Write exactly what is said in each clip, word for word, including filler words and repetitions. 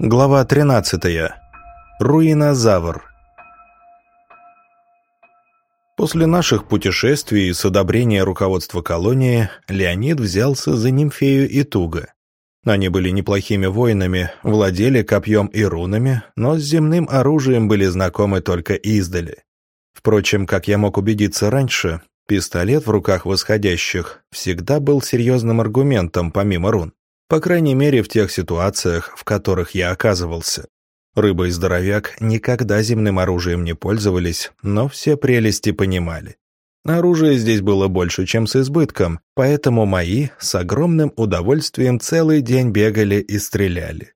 Глава тринадцатая. Руинозавр. После наших путешествий и с одобрения руководства колонии Леонид взялся за Нимфею и Туга. Они были неплохими воинами, владели копьем и рунами, но с земным оружием были знакомы только издали. Впрочем, как я мог убедиться раньше, пистолет в руках восходящих всегда был серьезным аргументом помимо рун. По крайней мере, в тех ситуациях, в которых я оказывался. Рыба и здоровяк никогда земным оружием не пользовались, но все прелести понимали. Оружия здесь было больше, чем с избытком, поэтому мои с огромным удовольствием целый день бегали и стреляли.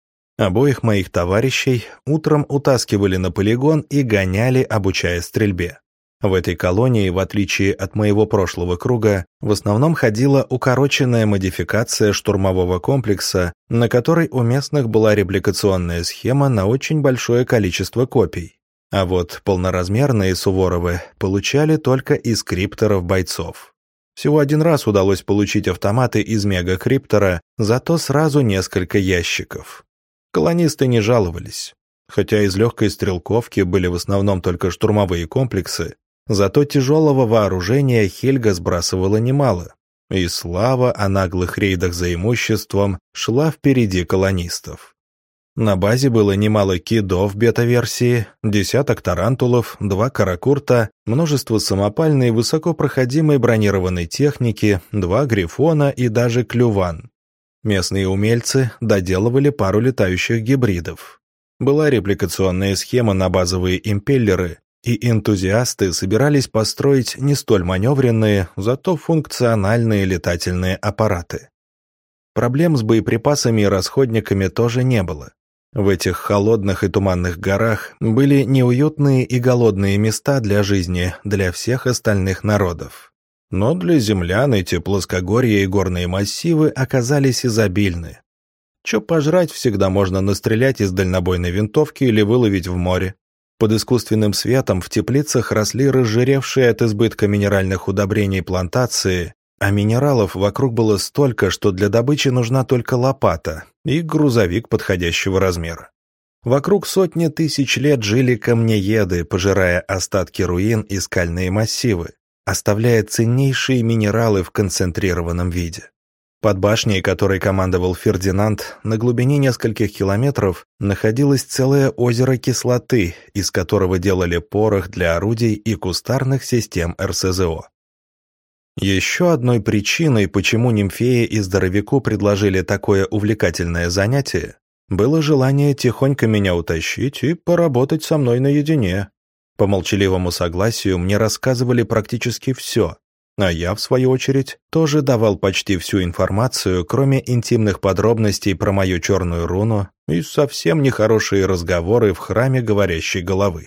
Обоих моих товарищей утром утаскивали на полигон и гоняли, обучая стрельбе. В этой колонии, в отличие от моего прошлого круга, в основном ходила укороченная модификация штурмового комплекса, на которой у местных была репликационная схема на очень большое количество копий. А вот полноразмерные Суворовы получали только из крипторов бойцов. Всего один раз удалось получить автоматы из мега-криптора, зато сразу несколько ящиков. Колонисты не жаловались. Хотя из легкой стрелковки были в основном только штурмовые комплексы, зато тяжелого вооружения Хельга сбрасывала немало, и слава о наглых рейдах за имуществом шла впереди колонистов. На базе было немало кидов бета-версии, десяток тарантулов, два каракурта, множество самопальной высокопроходимой бронированной техники, два грифона и даже клюван. Местные умельцы доделывали пару летающих гибридов. Была репликационная схема на базовые импеллеры, и энтузиасты собирались построить не столь маневренные, зато функциональные летательные аппараты. Проблем с боеприпасами и расходниками тоже не было. В этих холодных и туманных горах были неуютные и голодные места для жизни для всех остальных народов. Но для землян эти плоскогорья и горные массивы оказались изобильны. Чё пожрать всегда можно настрелять из дальнобойной винтовки или выловить в море. Под искусственным светом в теплицах росли разжиревшие от избытка минеральных удобрений плантации, а минералов вокруг было столько, что для добычи нужна только лопата и грузовик подходящего размера. Вокруг сотни тысяч лет жили камнееды, пожирая остатки руин и скальные массивы, оставляя ценнейшие минералы в концентрированном виде. Под башней, которой командовал Фердинанд, на глубине нескольких километров находилось целое озеро кислоты, из которого делали порох для орудий и кустарных систем эр эс зэ о. Еще одной причиной, почему Нимфее и Здоровяку предложили такое увлекательное занятие, было желание тихонько меня утащить и поработать со мной наедине. По молчаливому согласию мне рассказывали практически все, а я, в свою очередь, тоже давал почти всю информацию, кроме интимных подробностей про мою черную руну и совсем нехорошие разговоры в храме говорящей головы.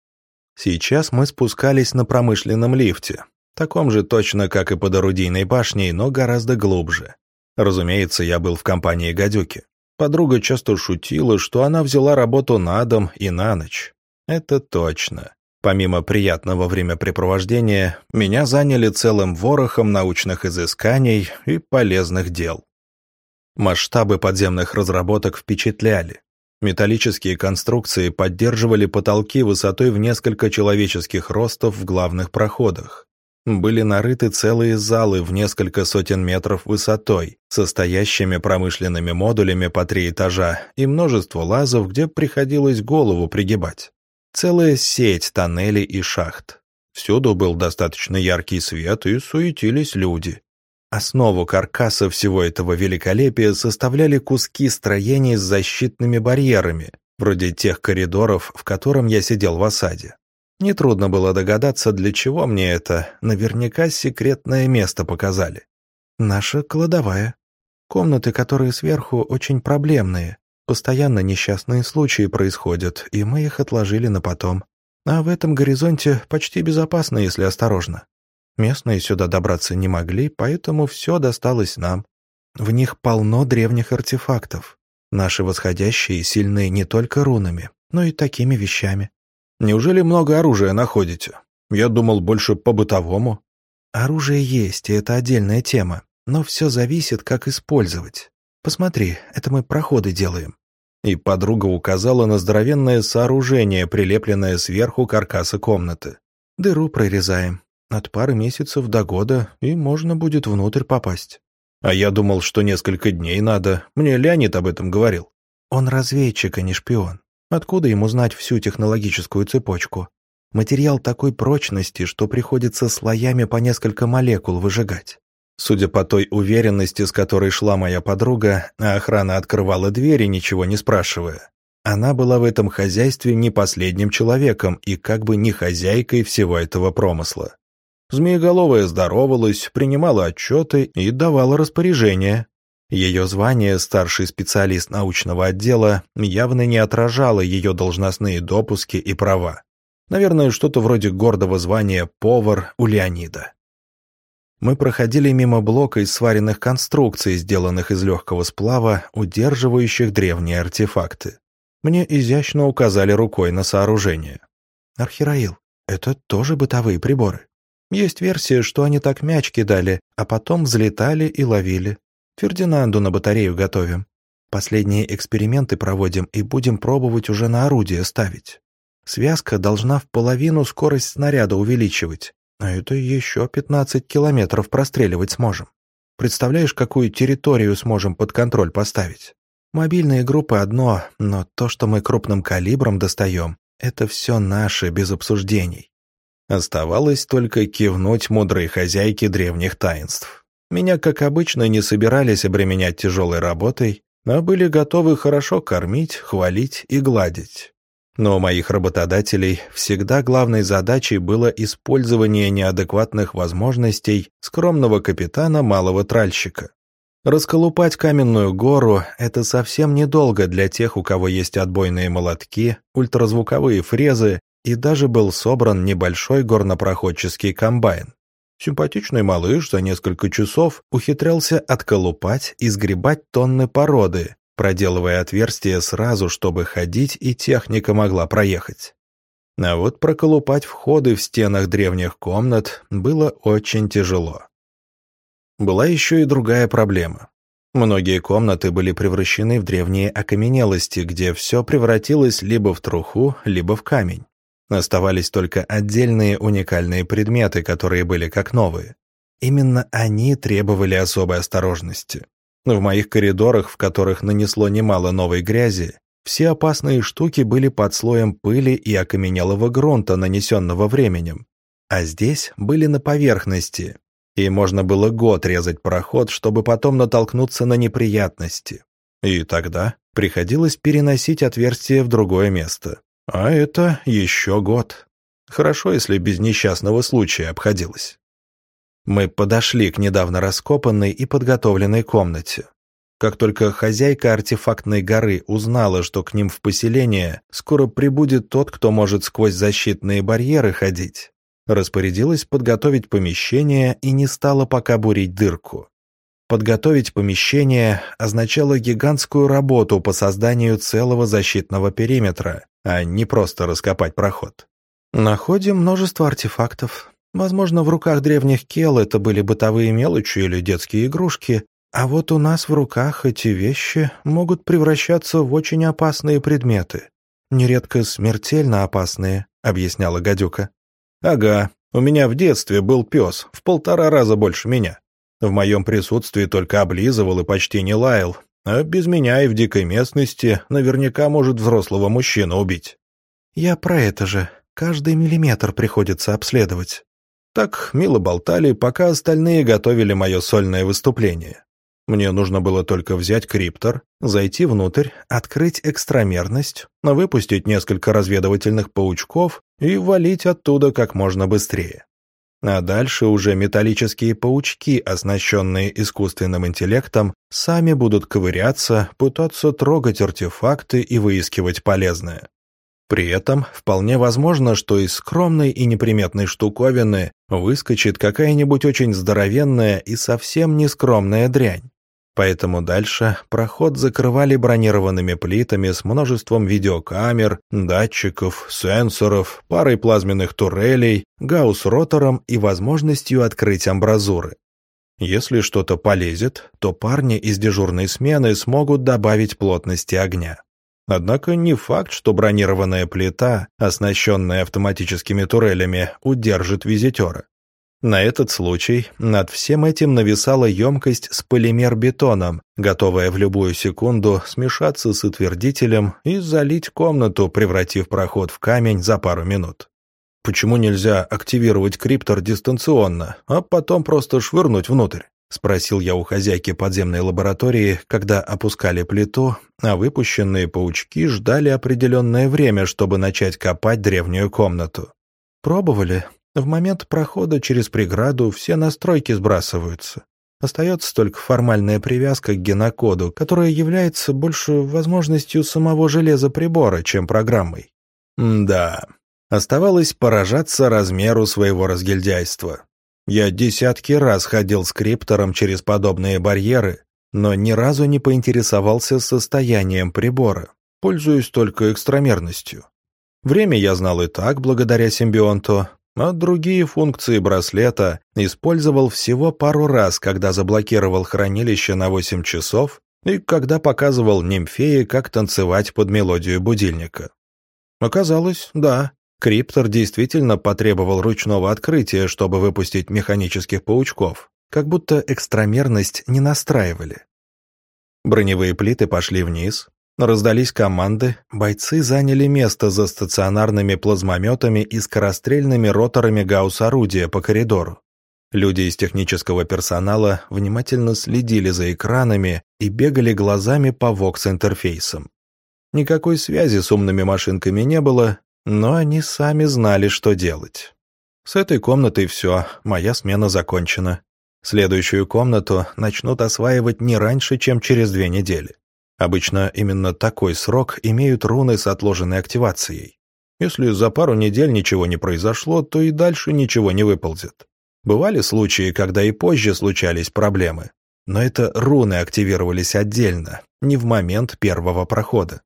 Сейчас мы спускались на промышленном лифте, таком же точно, как и под орудийной башней, но гораздо глубже. Разумеется, я был в компании гадюки. Подруга часто шутила, что она взяла работу на дом и на ночь. Это точно. Помимо приятного времяпрепровождения, меня заняли целым ворохом научных изысканий и полезных дел. Масштабы подземных разработок впечатляли. Металлические конструкции поддерживали потолки высотой в несколько человеческих ростов в главных проходах. Были нарыты целые залы в несколько сотен метров высотой, состоящими промышленными модулями по три этажа и множество лазов, где приходилось голову пригибать. Целая сеть тоннелей и шахт. Всюду был достаточно яркий свет, и суетились люди. Основу каркаса всего этого великолепия составляли куски строений с защитными барьерами, вроде тех коридоров, в котором я сидел в осаде. Нетрудно было догадаться, для чего мне это. Наверняка секретное место показали. Наша кладовая. Комнаты, которые сверху, очень проблемные. Постоянно несчастные случаи происходят, и мы их отложили на потом. А в этом горизонте почти безопасно, если осторожно. Местные сюда добраться не могли, поэтому все досталось нам. В них полно древних артефактов. Наши восходящие сильны не только рунами, но и такими вещами. Неужели много оружия находите? Я думал, больше по-бытовому. Оружие есть, и это отдельная тема, но все зависит, как использовать. Посмотри, это мы проходы делаем. И подруга указала на здоровенное сооружение, прилепленное сверху каркаса комнаты. «Дыру прорезаем. От пары месяцев до года, и можно будет внутрь попасть». А я думал, что несколько дней надо. Мне Леонид об этом говорил. Он разведчик, а не шпион. Откуда ему знать всю технологическую цепочку? Материал такой прочности, что приходится слоями по несколько молекул выжигать. Судя по той уверенности, с которой шла моя подруга, а охрана открывала двери, ничего не спрашивая, она была в этом хозяйстве не последним человеком и как бы не хозяйкой всего этого промысла. Змееголовая здоровалась, принимала отчеты и давала распоряжения. Ее звание «старший специалист научного отдела» явно не отражало ее должностные допуски и права. Наверное, что-то вроде гордого звания «повар» у Леонида. Мы проходили мимо блока из сваренных конструкций, сделанных из легкого сплава, удерживающих древние артефакты. Мне изящно указали рукой на сооружение. «Архираил, это тоже бытовые приборы. Есть версия, что они так мяч кидали, а потом взлетали и ловили. Фердинанду на батарею готовим. Последние эксперименты проводим и будем пробовать уже на орудие ставить. Связка должна в половину скорость снаряда увеличивать, а это еще пятнадцать километров простреливать сможем. Представляешь, какую территорию сможем под контроль поставить? Мобильные группы одно, но то, что мы крупным калибром достаем, это все наше, без обсуждений». Оставалось только кивнуть мудрой хозяйке древних таинств. Меня, как обычно, не собирались обременять тяжелой работой, а были готовы хорошо кормить, хвалить и гладить. Но у моих работодателей всегда главной задачей было использование неадекватных возможностей скромного капитана малого тральщика. Расколупать каменную гору – это совсем недолго для тех, у кого есть отбойные молотки, ультразвуковые фрезы, и даже был собран небольшой горнопроходческий комбайн. Симпатичный малыш за несколько часов ухитрялся отколупать и сгребать тонны породы, проделывая отверстия сразу, чтобы ходить и техника могла проехать. А вот проколупать входы в стенах древних комнат было очень тяжело. Была еще и другая проблема. Многие комнаты были превращены в древние окаменелости, где все превратилось либо в труху, либо в камень. Оставались только отдельные уникальные предметы, которые были как новые. Именно они требовали особой осторожности. В моих коридорах, в которых нанесло немало новой грязи, все опасные штуки были под слоем пыли и окаменелого грунта, нанесенного временем. А здесь были на поверхности, и можно было год резать проход, чтобы потом натолкнуться на неприятности. И тогда приходилось переносить отверстие в другое место. А это еще год. Хорошо, если без несчастного случая обходилось. Мы подошли к недавно раскопанной и подготовленной комнате. Как только хозяйка артефактной горы узнала, что к ним в поселение скоро прибудет тот, кто может сквозь защитные барьеры ходить, распорядилась подготовить помещение и не стала пока бурить дырку. Подготовить помещение означало гигантскую работу по созданию целого защитного периметра, а не просто раскопать проход. Находим множество артефактов. Возможно, в руках древних кел это были бытовые мелочи или детские игрушки, а вот у нас в руках эти вещи могут превращаться в очень опасные предметы. Нередко смертельно опасные, объясняла гадюка. Ага, у меня в детстве был пес, в полтора раза больше меня. В моем присутствии только облизывал и почти не лаял, а без меня и в дикой местности наверняка может взрослого мужчину убить. Я про это же. Каждый миллиметр приходится обследовать. Так мило болтали, пока остальные готовили мое сольное выступление. Мне нужно было только взять криптор, зайти внутрь, открыть экстрамерность, выпустить несколько разведывательных паучков и валить оттуда как можно быстрее. А дальше уже металлические паучки, оснащенные искусственным интеллектом, сами будут ковыряться, пытаться трогать артефакты и выискивать полезное. При этом вполне возможно, что из скромной и неприметной штуковины выскочит какая-нибудь очень здоровенная и совсем не скромная дрянь. Поэтому дальше проход закрывали бронированными плитами с множеством видеокамер, датчиков, сенсоров, парой плазменных турелей, гаусс-ротором и возможностью открыть амбразуры. Если что-то полезет, то парни из дежурной смены смогут добавить плотности огня. Однако не факт, что бронированная плита, оснащенная автоматическими турелями, удержит визитера. На этот случай над всем этим нависала емкость с полимер-бетоном, готовая в любую секунду смешаться с утвердителем и залить комнату, превратив проход в камень за пару минут. «Почему нельзя активировать криптор дистанционно, а потом просто швырнуть внутрь?» — спросил я у хозяйки подземной лаборатории, когда опускали плиту, а выпущенные паучки ждали определенное время, чтобы начать копать древнюю комнату. «Пробовали. В момент прохода через преграду все настройки сбрасываются. Остается только формальная привязка к генокоду, которая является больше возможностью самого железа прибора, чем программой». Да, оставалось поражаться размеру своего разгильдяйства. Я десятки раз ходил с криптором через подобные барьеры, но ни разу не поинтересовался состоянием прибора, пользуясь только экстрамерностью. Время я знал и так, благодаря симбионту, а другие функции браслета использовал всего пару раз, когда заблокировал хранилище на восемь часов и когда показывал нимфее, как танцевать под мелодию будильника. Оказалось, да, криптор действительно потребовал ручного открытия, чтобы выпустить механических паучков, как будто экстрамерность не настраивали. Броневые плиты пошли вниз, раздались команды, бойцы заняли место за стационарными плазмометами и скорострельными роторами гаусс-орудия по коридору. Люди из технического персонала внимательно следили за экранами и бегали глазами по вокс-интерфейсам. Никакой связи с умными машинками не было, но они сами знали, что делать. С этой комнатой все, моя смена закончена. Следующую комнату начнут осваивать не раньше, чем через две недели. Обычно именно такой срок имеют руны с отложенной активацией. Если за пару недель ничего не произошло, то и дальше ничего не выползет. Бывали случаи, когда и позже случались проблемы, но это руны активировались отдельно, не в момент первого прохода.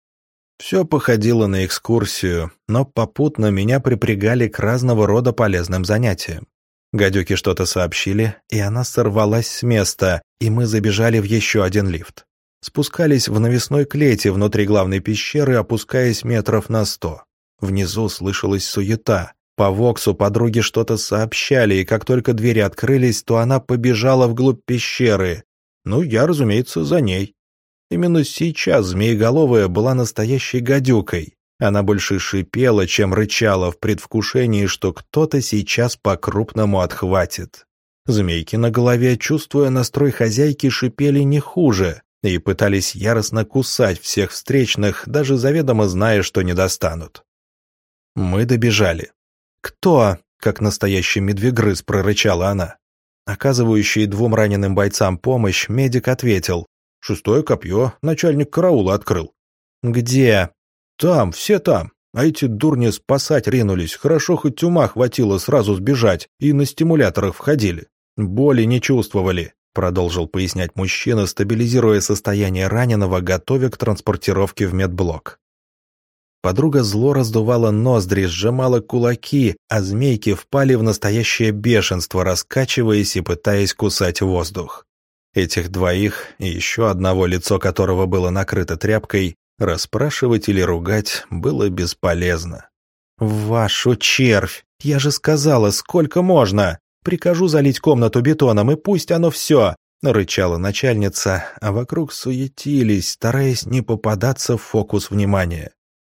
Все походило на экскурсию, но попутно меня припрягали к разного рода полезным занятиям. Гадюки что-то сообщили, и она сорвалась с места, и мы забежали в еще один лифт. Спускались в навесной клете внутри главной пещеры, опускаясь метров на сто. Внизу слышалась суета. По воксу подруги что-то сообщали, и как только двери открылись, то она побежала вглубь пещеры. Ну, я, разумеется, за ней. Именно сейчас змееголовая была настоящей гадюкой. Она больше шипела, чем рычала в предвкушении, что кто-то сейчас по-крупному отхватит. Змейки на голове, чувствуя настрой хозяйки, шипели не хуже и пытались яростно кусать всех встречных, даже заведомо зная, что не достанут. Мы добежали. «Кто?» — как настоящий медвегрыз прорычала она. Оказывающий двум раненым бойцам помощь, медик ответил: «Шестое копье, начальник караула открыл». «Где?» «Там, все там. А эти дурни спасать ринулись. Хорошо, хоть ума хватило сразу сбежать, и на стимуляторах входили. Боли не чувствовали», — продолжил пояснять мужчина, стабилизируя состояние раненого, готовя к транспортировке в медблок. Подруга зло раздувала ноздри, сжимала кулаки, а змейки впали в настоящее бешенство, раскачиваясь и пытаясь кусать воздух. Этих двоих, и еще одного, лицо которого было накрыто тряпкой, расспрашивать или ругать было бесполезно. «Вашу червь! Я же сказала, сколько можно! Прикажу залить комнату бетоном, и пусть оно все!» — рычала начальница, а вокруг суетились, стараясь не попадаться в фокус внимания.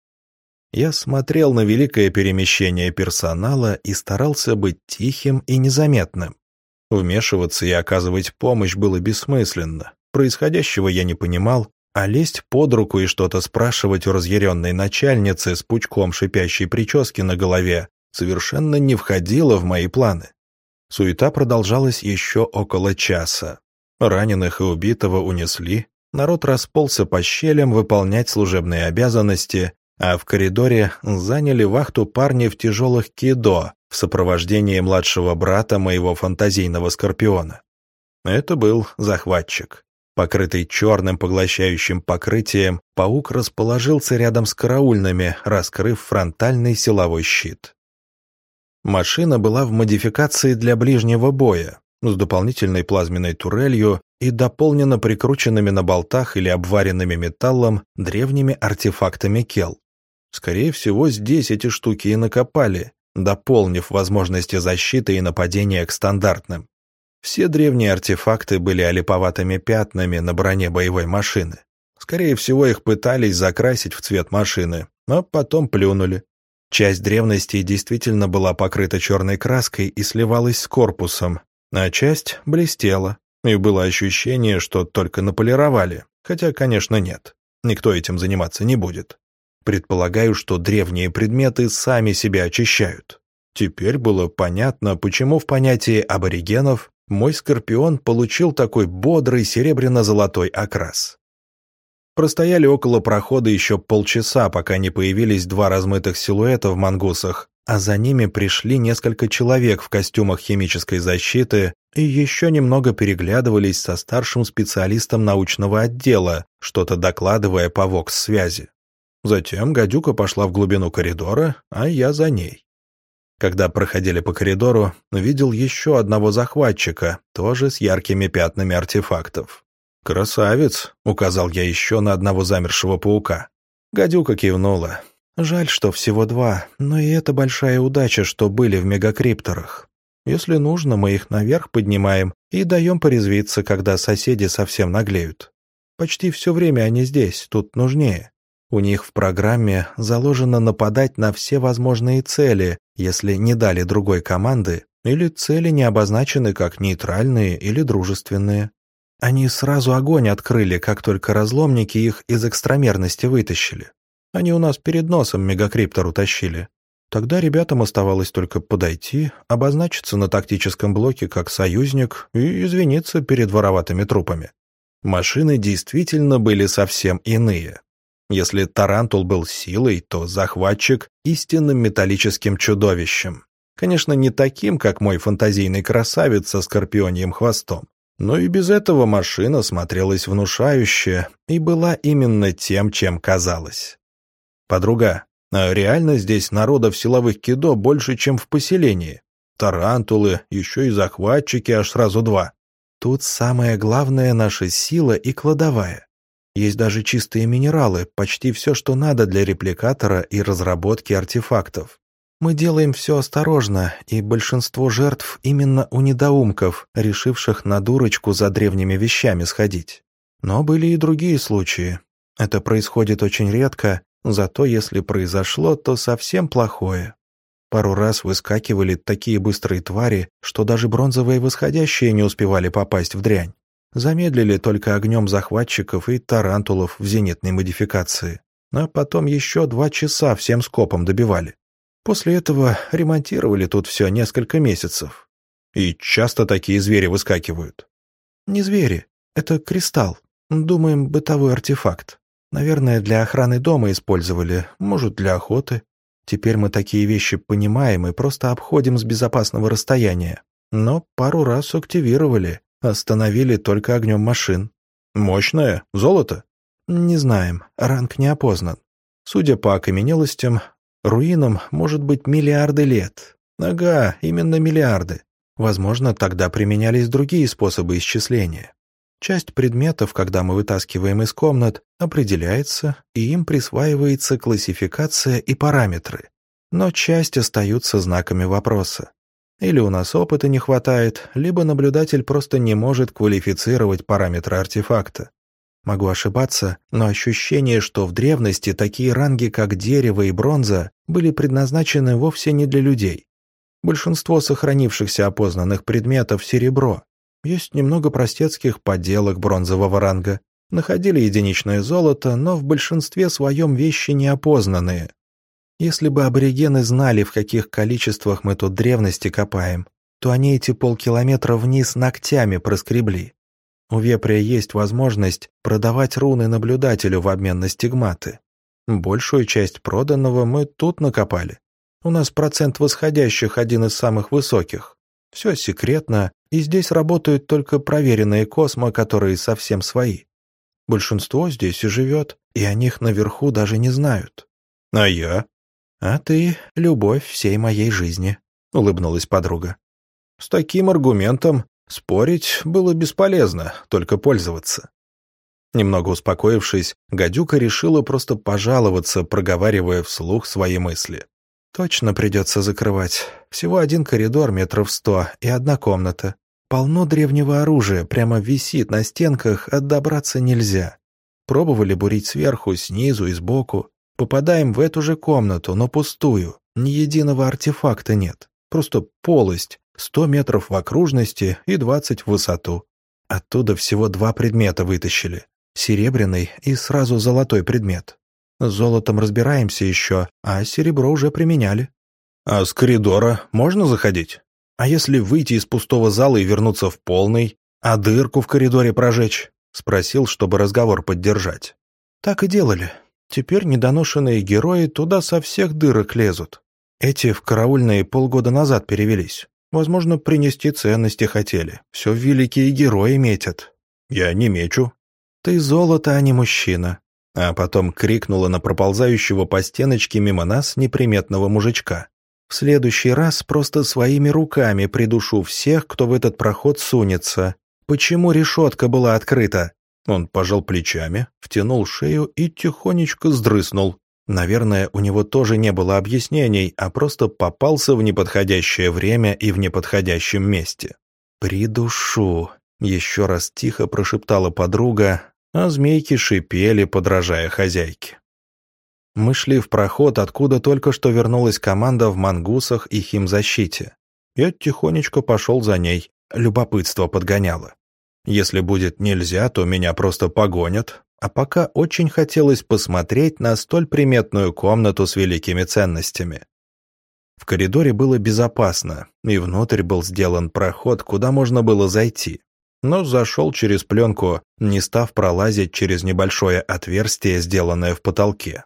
Я смотрел на великое перемещение персонала и старался быть тихим и незаметным. Вмешиваться и оказывать помощь было бессмысленно. Происходящего я не понимал, а лезть под руку и что-то спрашивать у разъяренной начальницы с пучком шипящей прически на голове совершенно не входило в мои планы. Суета продолжалась еще около часа. Раненых и убитого унесли, народ расползся по щелям выполнять служебные обязанности, а в коридоре заняли вахту парни в тяжелых кидо в сопровождении младшего брата моего фантазийного скорпиона. Это был захватчик. Покрытый черным поглощающим покрытием, паук расположился рядом с караульными, раскрыв фронтальный силовой щит. Машина была в модификации для ближнего боя, с дополнительной плазменной турелью и дополнено прикрученными на болтах или обваренными металлом древними артефактами Кел. Скорее всего, здесь эти штуки и накопали, дополнив возможности защиты и нападения к стандартным. Все древние артефакты были олиповатыми пятнами на броне боевой машины. Скорее всего, их пытались закрасить в цвет машины, но потом плюнули. Часть древностей действительно была покрыта черной краской и сливалась с корпусом, а часть блестела, и было ощущение, что только наполировали, хотя, конечно, нет. Никто этим заниматься не будет. Предполагаю, что древние предметы сами себя очищают. Теперь было понятно, почему в понятии аборигенов мой скорпион получил такой бодрый серебряно-золотой окрас. Простояли около прохода еще полчаса, пока не появились два размытых силуэта в мангусах, а за ними пришли несколько человек в костюмах химической защиты и еще немного переглядывались со старшим специалистом научного отдела, что-то докладывая по вокс-связи. Затем гадюка пошла в глубину коридора, а я за ней. Когда проходили по коридору, видел еще одного захватчика, тоже с яркими пятнами артефактов. «Красавец!» — указал я еще на одного замершего паука. Гадюка кивнула. «Жаль, что всего два, но и это большая удача, что были в мегакрипторах. Если нужно, мы их наверх поднимаем и даем порезвиться, когда соседи совсем наглеют. Почти все время они здесь, тут нужнее. У них в программе заложено нападать на все возможные цели, если не дали другой команды, или цели не обозначены как нейтральные или дружественные. Они сразу огонь открыли, как только разломники их из экстрамерности вытащили. Они у нас перед носом мегакриптор утащили. Тогда ребятам оставалось только подойти, обозначиться на тактическом блоке как союзник и извиниться перед вороватыми трупами. Машины действительно были совсем иные. Если Тарантул был силой, то захватчик — истинным металлическим чудовищем. Конечно, не таким, как мой фантазийный красавец со скорпионьим хвостом. Но и без этого машина смотрелась внушающе и была именно тем, чем казалась. «Подруга, а реально здесь народа в силовых кидо больше, чем в поселении? Тарантулы, еще и захватчики аж сразу два. Тут самое главное — наша сила и кладовая. Есть даже чистые минералы, почти все, что надо для репликатора и разработки артефактов. Мы делаем все осторожно, и большинство жертв именно у недоумков, решивших на дурочку за древними вещами сходить. Но были и другие случаи. Это происходит очень редко, зато если произошло, то совсем плохое. Пару раз выскакивали такие быстрые твари, что даже бронзовые восходящие не успевали попасть в дрянь. Замедлили только огнем захватчиков и тарантулов в зенитной модификации. А потом еще два часа всем скопом добивали. После этого ремонтировали тут все несколько месяцев. И часто такие звери выскакивают. Не звери, это кристалл. Думаем, бытовой артефакт. Наверное, для охраны дома использовали, может, для охоты. Теперь мы такие вещи понимаем и просто обходим с безопасного расстояния. Но пару раз активировали. Остановили только огнем машин. Мощное? Золото? Не знаем, ранг не опознан. Судя по окаменелостям, руинам может быть миллиарды лет. Ага, именно миллиарды. Возможно, тогда применялись другие способы исчисления. Часть предметов, когда мы вытаскиваем из комнат, определяется, и им присваивается классификация и параметры. Но часть остаются знаками вопроса. Или у нас опыта не хватает, либо наблюдатель просто не может квалифицировать параметры артефакта. Могу ошибаться, но ощущение, что в древности такие ранги, как дерево и бронза, были предназначены вовсе не для людей. Большинство сохранившихся опознанных предметов — серебро. Есть немного простецких подделок бронзового ранга. Находили единичное золото, но в большинстве своем вещи неопознанные. Если бы аборигены знали, в каких количествах мы тут древности копаем, то они эти полкилометра вниз ногтями проскребли. У вепря есть возможность продавать руны наблюдателю в обмен на стигматы. Большую часть проданного мы тут накопали. У нас процент восходящих один из самых высоких. Все секретно, и здесь работают только проверенные космо, которые совсем свои. Большинство здесь и живет, и о них наверху даже не знают. А я? А ты — любовь всей моей жизни, — улыбнулась подруга. С таким аргументом Спорить было бесполезно, только пользоваться. Немного успокоившись, гадюка решила просто пожаловаться, проговаривая вслух свои мысли. «Точно придется закрывать. Всего один коридор метров сто и одна комната. Полно древнего оружия, прямо висит на стенках, а добраться нельзя. Пробовали бурить сверху, снизу и сбоку. Попадаем в эту же комнату, но пустую. Ни единого артефакта нет. Просто полость, сто метров в окружности и двадцать в высоту. Оттуда всего два предмета вытащили. Серебряный и сразу золотой предмет. С золотом разбираемся еще, а серебро уже применяли». «А с коридора можно заходить? А если выйти из пустого зала и вернуться в полный, а дырку в коридоре прожечь?» — спросил, чтобы разговор поддержать. «Так и делали. Теперь недоношенные герои туда со всех дырок лезут. Эти в караульные полгода назад перевелись. Возможно, принести ценности хотели. Все великие герои метят». «Я не мечу». «Ты золото, а не мужчина». А потом крикнула на проползающего по стеночке мимо нас неприметного мужичка. «В следующий раз просто своими руками придушу всех, кто в этот проход сунется. Почему решетка была открыта?» Он пожал плечами, втянул шею и тихонечко сдрыснул. Наверное, у него тоже не было объяснений, а просто попался в неподходящее время и в неподходящем месте. «Придушу», — еще раз тихо прошептала подруга, а змейки шипели, подражая хозяйке. Мы шли в проход, откуда только что вернулась команда в мангусах и химзащите. Я тихонечко пошел за ней, любопытство подгоняло. Если будет нельзя, то меня просто погонят, а пока очень хотелось посмотреть на столь приметную комнату с великими ценностями. В коридоре было безопасно, и внутрь был сделан проход, куда можно было зайти. Но зашел через пленку, не став пролазить через небольшое отверстие, сделанное в потолке.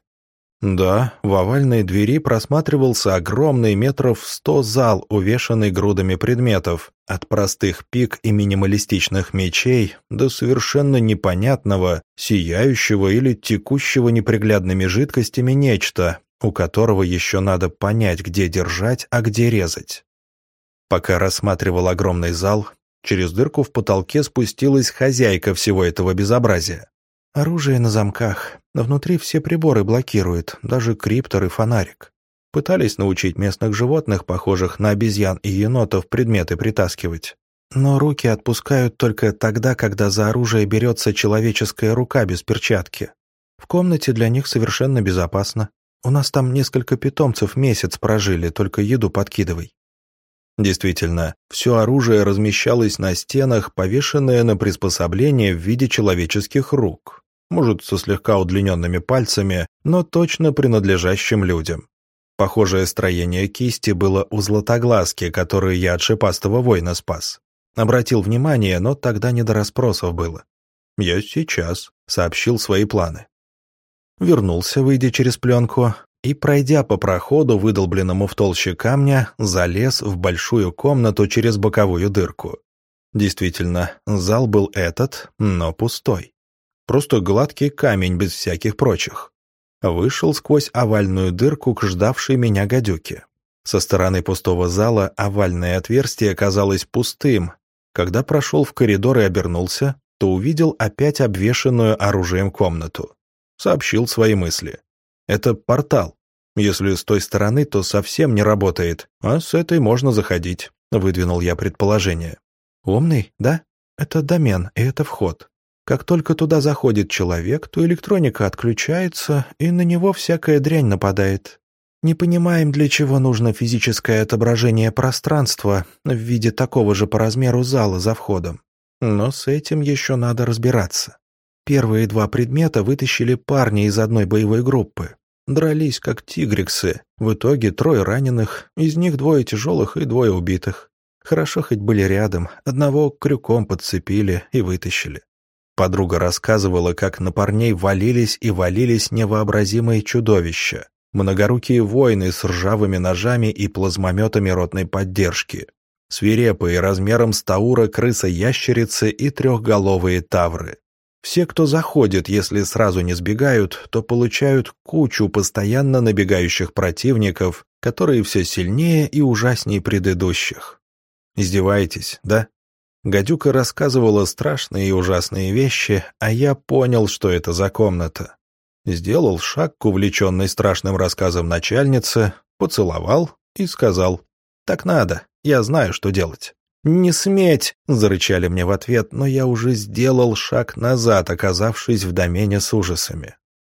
Да, в овальной двери просматривался огромный метров сто зал, увешанный грудами предметов, от простых пик и минималистичных мечей до совершенно непонятного, сияющего или текущего неприглядными жидкостями нечто, у которого еще надо понять, где держать, а где резать. Пока рассматривал огромный зал, через дырку в потолке спустилась хозяйка всего этого безобразия. «Оружие на замках. Внутри все приборы блокирует, даже криптор и фонарик. Пытались научить местных животных, похожих на обезьян и енотов, предметы притаскивать. Но руки отпускают только тогда, когда за оружие берется человеческая рука без перчатки. В комнате для них совершенно безопасно. У нас там несколько питомцев месяц прожили, только еду подкидывай». Действительно, все оружие размещалось на стенах, повешенное на приспособление в виде человеческих рук. Может, со слегка удлиненными пальцами, но точно принадлежащим людям. Похожее строение кисти было у Златоглазки, которую я от шипастого воина спас. Обратил внимание, но тогда не до расспросов было. «Я сейчас», — сообщил свои планы. Вернулся, выйдя через пленку, и, пройдя по проходу, выдолбленному в толще камня, залез в большую комнату через боковую дырку. Действительно, зал был этот, но пустой. Просто гладкий камень без всяких прочих. Вышел сквозь овальную дырку к ждавшей меня гадюке. Со стороны пустого зала овальное отверстие казалось пустым. Когда прошел в коридор и обернулся, то увидел опять обвешанную оружием комнату. Сообщил свои мысли. Это портал. Если с той стороны, то совсем не работает, а с этой можно заходить, выдвинул я предположение. Умный, да? Это домен, и это вход. Как только туда заходит человек, то электроника отключается, и на него всякая дрянь нападает. Не понимаем, для чего нужно физическое отображение пространства в виде такого же по размеру зала за входом. Но с этим еще надо разбираться. Первые два предмета вытащили парни из одной боевой группы. Дрались как тигриксы. В итоге трое раненых, из них двое тяжелых и двое убитых. Хорошо хоть были рядом, одного крюком подцепили и вытащили. Подруга рассказывала, как на парней валились и валились невообразимые чудовища. Многорукие воины с ржавыми ножами и плазмометами ротной поддержки. Свирепые размером с таура крысы-ящерицы и трехголовые тавры. Все, кто заходит, если сразу не сбегают, то получают кучу постоянно набегающих противников, которые все сильнее и ужаснее предыдущих. Издеваетесь, да? Гадюка рассказывала страшные и ужасные вещи, а я понял, что это за комната. Сделал шаг к увлеченной страшным рассказом начальнице, поцеловал и сказал: «Так надо, я знаю, что делать». «Не сметь!» — зарычали мне в ответ, но я уже сделал шаг назад, оказавшись в домене с ужасами.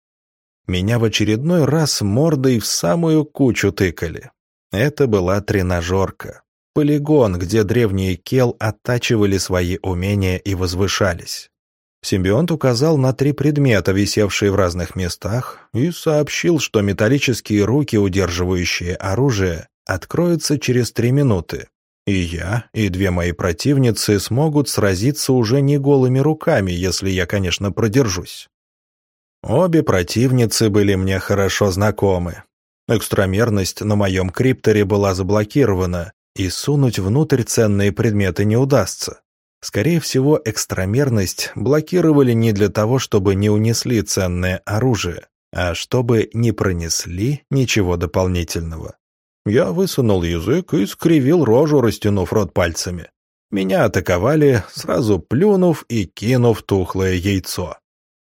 Меня в очередной раз мордой в самую кучу тыкали. Это была тренажерка. Полигон, где древние Кел оттачивали свои умения и возвышались. Симбионт указал на три предмета, висевшие в разных местах, и сообщил, что металлические руки, удерживающие оружие, откроются через три минуты. И я, и две мои противницы смогут сразиться уже не голыми руками, если я, конечно, продержусь. Обе противницы были мне хорошо знакомы. Экстрамерность на моем крипторе была заблокирована, и сунуть внутрь ценные предметы не удастся. Скорее всего, экстрамерность блокировали не для того, чтобы не унесли ценное оружие, а чтобы не пронесли ничего дополнительного. Я высунул язык и скривил рожу, растянув рот пальцами. Меня атаковали, сразу плюнув и кинув тухлое яйцо.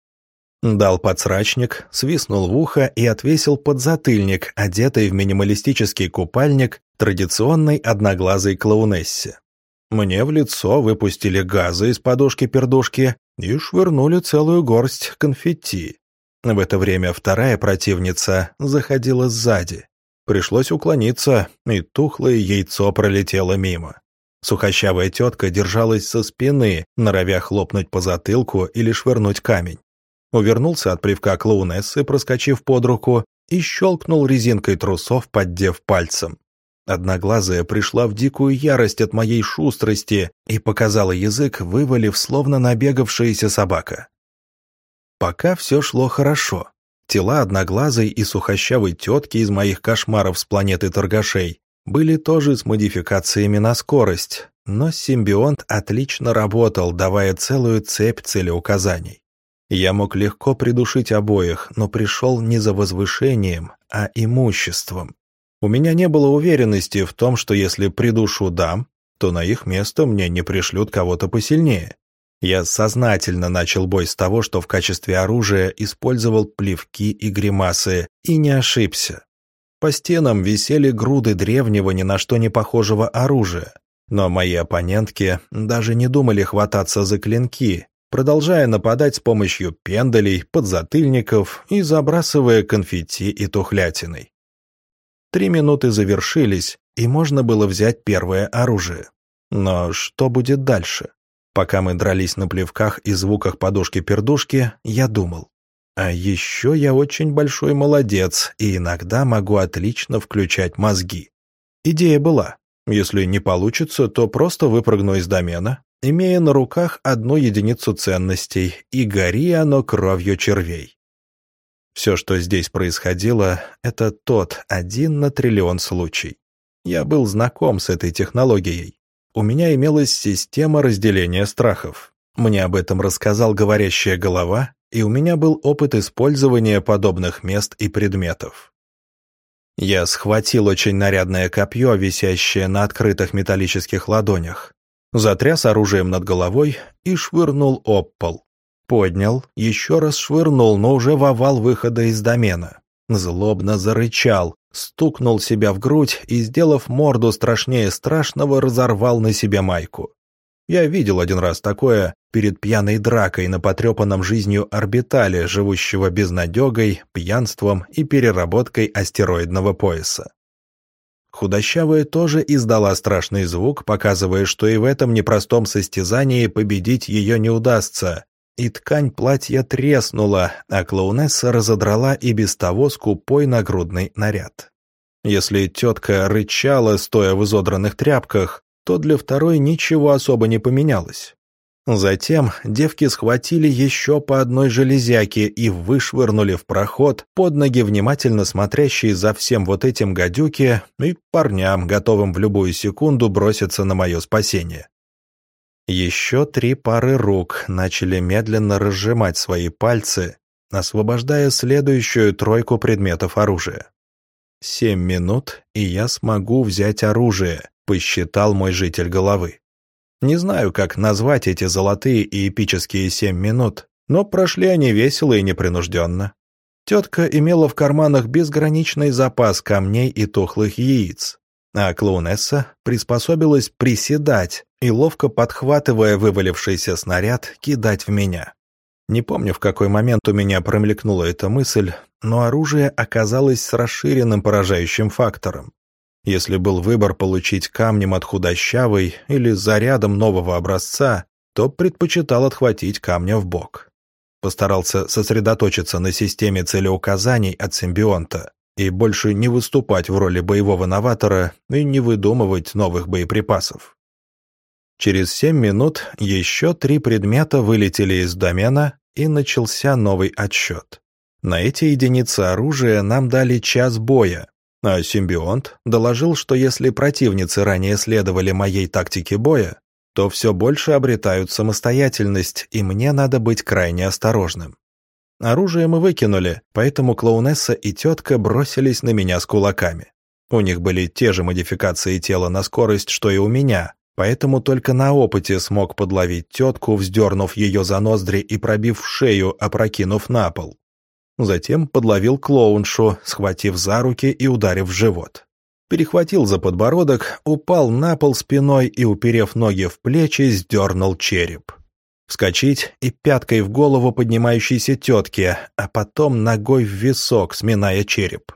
Дал подсрачник, свистнул в ухо и отвесил подзатыльник, одетый в минималистический купальник традиционной одноглазой клоунессе. Мне в лицо выпустили газы из подушки-пердушки и швырнули целую горсть конфетти. В это время вторая противница заходила сзади. Пришлось уклониться, и тухлое яйцо пролетело мимо. Сухощавая тетка держалась со спины, норовя хлопнуть по затылку или швырнуть камень. Увернулся от плевка клоунессы, проскочив под руку, и щелкнул резинкой трусов, поддев пальцем. Одноглазая пришла в дикую ярость от моей шустрости и показала язык, вывалив, словно набегавшаяся собака. Пока все шло хорошо. Тела одноглазой и сухощавой тетки из моих кошмаров с планеты торгашей были тоже с модификациями на скорость, но симбионт отлично работал, давая целую цепь целеуказаний. Я мог легко придушить обоих, но пришел не за возвышением, а имуществом. У меня не было уверенности в том, что если придушу дам, то на их место мне не пришлют кого-то посильнее. Я сознательно начал бой с того, что в качестве оружия использовал плевки и гримасы, и не ошибся. По стенам висели груды древнего, ни на что не похожего оружия, но мои оппонентки даже не думали хвататься за клинки, продолжая нападать с помощью пендалей, подзатыльников и забрасывая конфетти и тухлятиной. Три минуты завершились, и можно было взять первое оружие. Но что будет дальше? Пока мы дрались на плевках и звуках подушки-пердушки, я думал. А еще я очень большой молодец и иногда могу отлично включать мозги. Идея была. Если не получится, то просто выпрыгну из домена, имея на руках одну единицу ценностей, и гори оно кровью червей. Все, что здесь происходило, это тот один на триллион случай. Я был знаком с этой технологией. У меня имелась система разделения страхов. Мне об этом рассказал говорящая голова, и у меня был опыт использования подобных мест и предметов. Я схватил очень нарядное копье, висящее на открытых металлических ладонях, затряс оружием над головой и швырнул об пол. Поднял, еще раз швырнул, но уже в овал выхода из домена. Злобно зарычал, стукнул себя в грудь и, сделав морду страшнее страшного, разорвал на себе майку. Я видел один раз такое перед пьяной дракой на потрепанном жизнью орбитале, живущего безнадегой, пьянством и переработкой астероидного пояса. Худощавая тоже издала страшный звук, показывая, что и в этом непростом состязании победить ее не удастся, и ткань платья треснула, а клоунесса разодрала и без того скупой нагрудный наряд. Если тетка рычала, стоя в изодранных тряпках, то для второй ничего особо не поменялось. Затем девки схватили еще по одной железяке и вышвырнули в проход под ноги внимательно смотрящие за всем вот этим гадюки и парням, готовым в любую секунду броситься на мое спасение. Еще три пары рук начали медленно разжимать свои пальцы, освобождая следующую тройку предметов оружия. «Семь минут, и я смогу взять оружие», — посчитал мой житель головы. Не знаю, как назвать эти золотые и эпические семь минут, но прошли они весело и непринужденно. Тетка имела в карманах безграничный запас камней и тухлых яиц, а клоунесса приспособилась приседать и, ловко подхватывая вывалившийся снаряд, кидать в меня. Не помню, в какой момент у меня промелькнула эта мысль, но оружие оказалось с расширенным поражающим фактором. Если был выбор получить камнем от худощавой или зарядом нового образца, то предпочитал отхватить камня в бок. Постарался сосредоточиться на системе целеуказаний от симбионта и больше не выступать в роли боевого новатора и не выдумывать новых боеприпасов. Через семь минут еще три предмета вылетели из домена, и начался новый отсчет. На эти единицы оружия нам дали час боя, а симбионт доложил, что если противницы ранее следовали моей тактике боя, то все больше обретают самостоятельность, и мне надо быть крайне осторожным. Оружие мы выкинули, поэтому клоунесса и тетка бросились на меня с кулаками. У них были те же модификации тела на скорость, что и у меня, поэтому только на опыте смог подловить тетку, вздернув ее за ноздри и пробив шею, опрокинув на пол. Затем подловил клоуншу, схватив за руки и ударив в живот. Перехватил за подбородок, упал на пол спиной и, уперев ноги в плечи, сдернул череп. Вскочить и пяткой в голову поднимающейся тетке, а потом ногой в висок, сминая череп.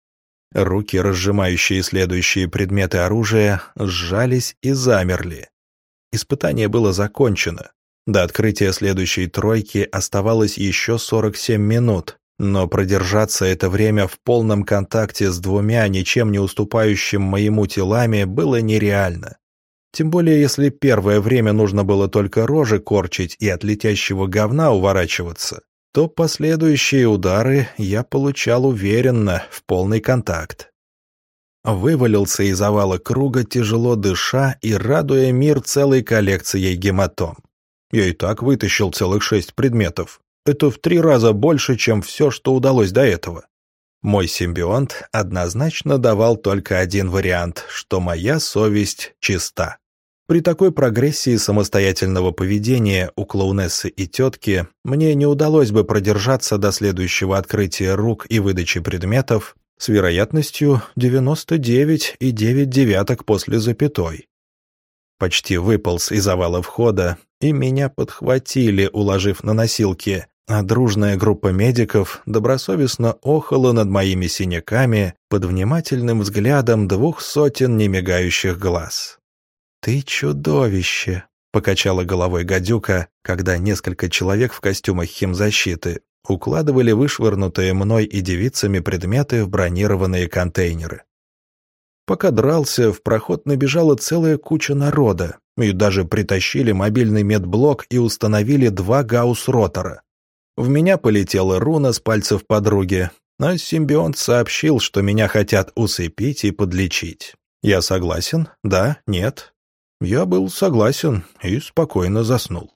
Руки, разжимающие следующие предметы оружия, сжались и замерли. Испытание было закончено. До открытия следующей тройки оставалось еще сорок семь минут, но продержаться это время в полном контакте с двумя ничем не уступающим моему телами было нереально. Тем более, если первое время нужно было только рожи корчить и от летящего говна уворачиваться, то последующие удары я получал уверенно, в полный контакт. Вывалился из овала круга, тяжело дыша и радуя мир целой коллекцией гематом. Я и так вытащил целых шесть предметов. Это в три раза больше, чем все, что удалось до этого. Мой симбионт однозначно давал только один вариант, что моя совесть чиста. При такой прогрессии самостоятельного поведения у клоунессы и тетки мне не удалось бы продержаться до следующего открытия рук и выдачи предметов с вероятностью девяносто девять и девять десятых после запятой. Почти выполз из овала входа, и меня подхватили, уложив на носилки, а дружная группа медиков добросовестно охала над моими синяками под внимательным взглядом двух сотен немигающих глаз. «Ты чудовище!» — покачала головой гадюка, когда несколько человек в костюмах химзащиты укладывали вышвырнутые мной и девицами предметы в бронированные контейнеры. Пока дрался, в проход набежала целая куча народа, и даже притащили мобильный медблок и установили два гаусс-ротора. В меня полетела руна с пальцев подруги, а симбионт сообщил, что меня хотят усыпить и подлечить. Я согласен? Да? Нет? Я был согласен и спокойно заснул.